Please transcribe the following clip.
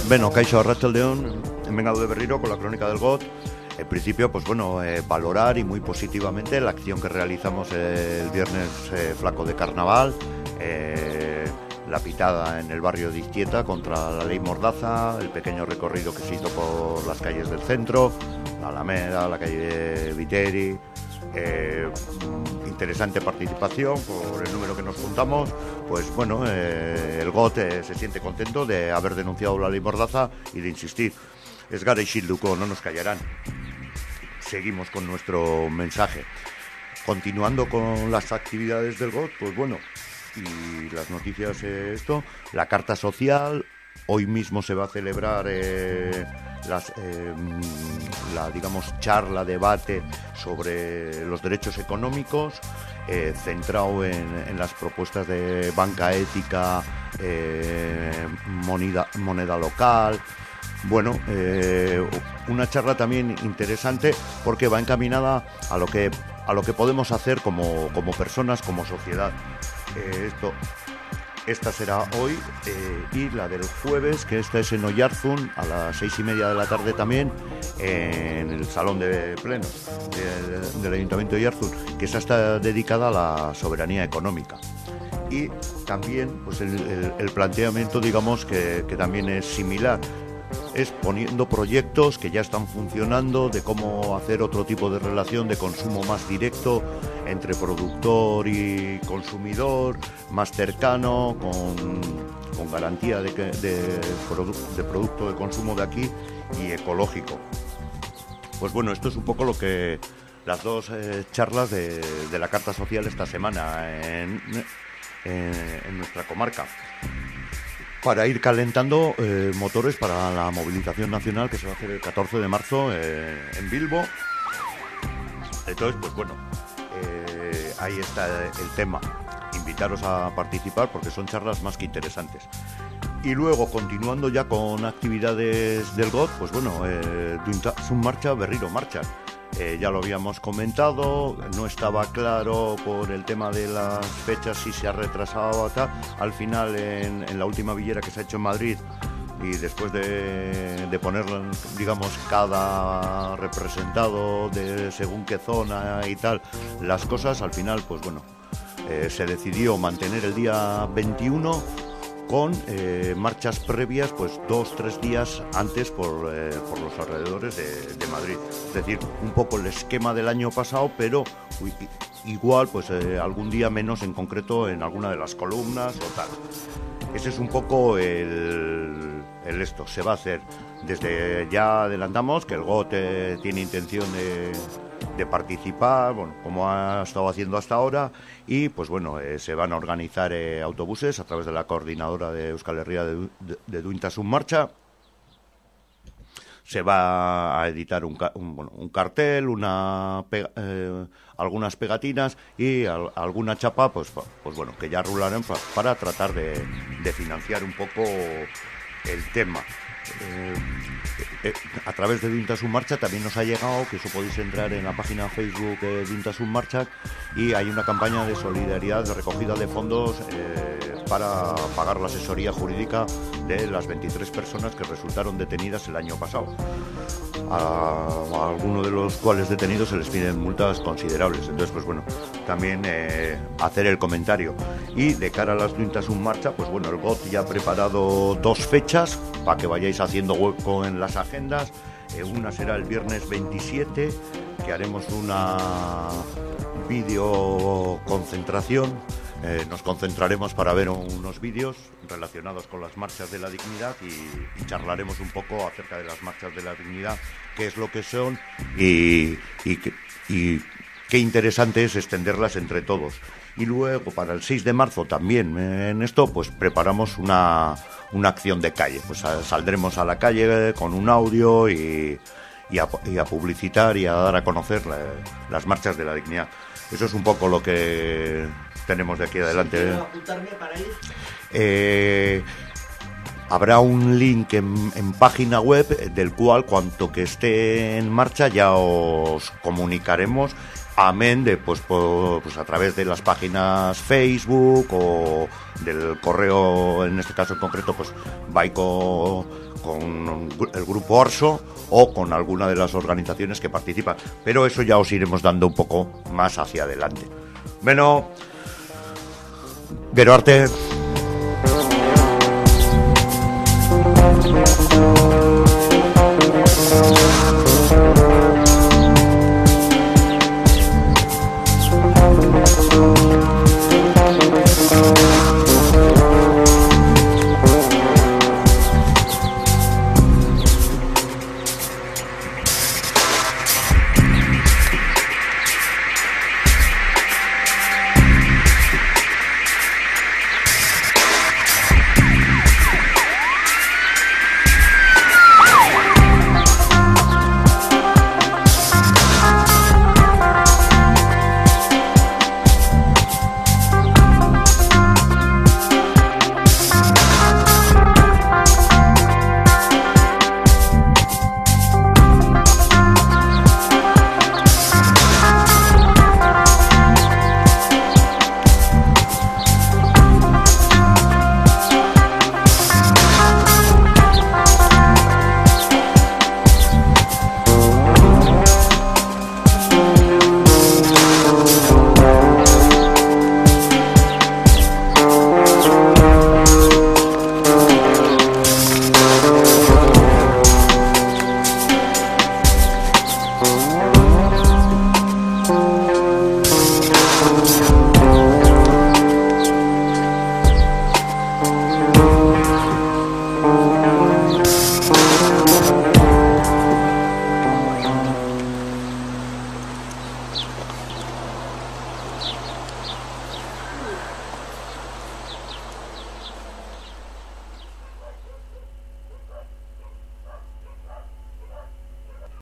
Bueno, Kaixo Arratsaldeon, vengado de Berriro con la crónica del GOT. En principio, pues bueno, valorar y muy positivamente la acción que realizamos el viernes flaco de carnaval, la pitada en el barrio de Izquieta contra la ley Mordaza, el pequeño recorrido que se hizo por las calles del centro, la Alameda, la calle Viteri. Interesante participación por el número que nos juntamos. Pues bueno, el GOT se siente contento de haber denunciado la ley Mordaza y de insistir. Ez gara isilduko, no nos callarán. Seguimos con nuestro mensaje. Continuando con las actividades del GOT, pues bueno, y las noticias, la carta social. Hoy mismo se va a celebrar la digamos charla, debate sobre los derechos económicos, centrado en las propuestas de banca ética, moneda local. Bueno, una charla también interesante porque va encaminada a lo que podemos hacer como personas, como sociedad. Esta será hoy, y la del jueves, que esta es en Oyarzun, a las 6:30 de la tarde también, en el salón de plenos del Ayuntamiento de Oyarzun, que esa está dedicada a la soberanía económica. Y también pues el planteamiento, digamos, que también es similar, es poniendo proyectos que ya están funcionando de cómo hacer otro tipo de relación de consumo más directo entre productor y consumidor, más cercano, con garantía de producto de consumo de aquí y ecológico. Pues bueno, esto es un poco lo que las dos charlas de la Carta Social esta semana en nuestra comarca, para ir calentando motores para la movilización nacional que se va a hacer el 14 de marzo en Bilbo. Entonces, pues bueno, ahí está el tema. Invitaros a participar porque son charlas más que interesantes. Y luego, continuando ya con actividades del GOT, pues bueno, Duintasun Marcha, Berriro Marcha. Ya lo habíamos comentado, no estaba claro por el tema de las fechas si se ha retrasado o tal. Al final, en la última villera que se ha hecho en Madrid, y después de poner, digamos, cada representado de según qué zona y tal, las cosas, al final, pues bueno, se decidió mantener el día 21 con marchas previas, pues 2-3 días antes por los alrededores de Madrid. Es decir, un poco el esquema del año pasado, pero igual, pues algún día menos, en concreto en alguna de las columnas o tal. Ese es un poco el esto. Se va a hacer, desde ya adelantamos que el GOT tiene intención de participar, bueno, como ha estado haciendo hasta ahora, y pues bueno, se van a organizar autobuses a través de la coordinadora de Euskal Herria de Duintasun Marcha. Se va a editar un cartel, algunas pegatinas y alguna chapa, pues bueno, que ya rularán para tratar de financiar un poco el tema. A través de Duintasun Marcha también nos ha llegado, que eso podéis entrar en la página Facebook de Duintasun Marcha, y hay una campaña de solidaridad, de recogida de fondos para pagar la asesoría jurídica de las 23 personas que resultaron detenidas el año pasado. A algunos de los cuales detenidos se les piden multas considerables. Entonces, pues bueno, también hacer el comentario. Y de cara a las Duintasun Marcha, pues bueno, el GOT ya ha preparado 2 fechas para que vayáis haciendo hueco en las agendas. Una será el viernes 27, que haremos una videoconcentración. Nos concentraremos para ver unos vídeos relacionados con las marchas de la dignidad y charlaremos un poco acerca de las marchas de la dignidad, qué es lo que son y qué interesante es extenderlas entre todos. Y luego, para el 6 de marzo también, en esto, pues preparamos una acción de calle. Pues saldremos a la calle con un audio y a publicitar y a dar a conocer las marchas de la dignidad. Eso es un poco lo que tenemos de aquí adelante. ¿Quiero apuntarme para ir? Habrá un link en página web del cual, cuanto que esté en marcha, ya os comunicaremos amén de pues a través de las páginas Facebook o del correo, en este caso en concreto, pues vai con el grupo Orso o con alguna de las organizaciones que participan, pero eso ya os iremos dando un poco más hacia adelante. Bueno, Gero arte.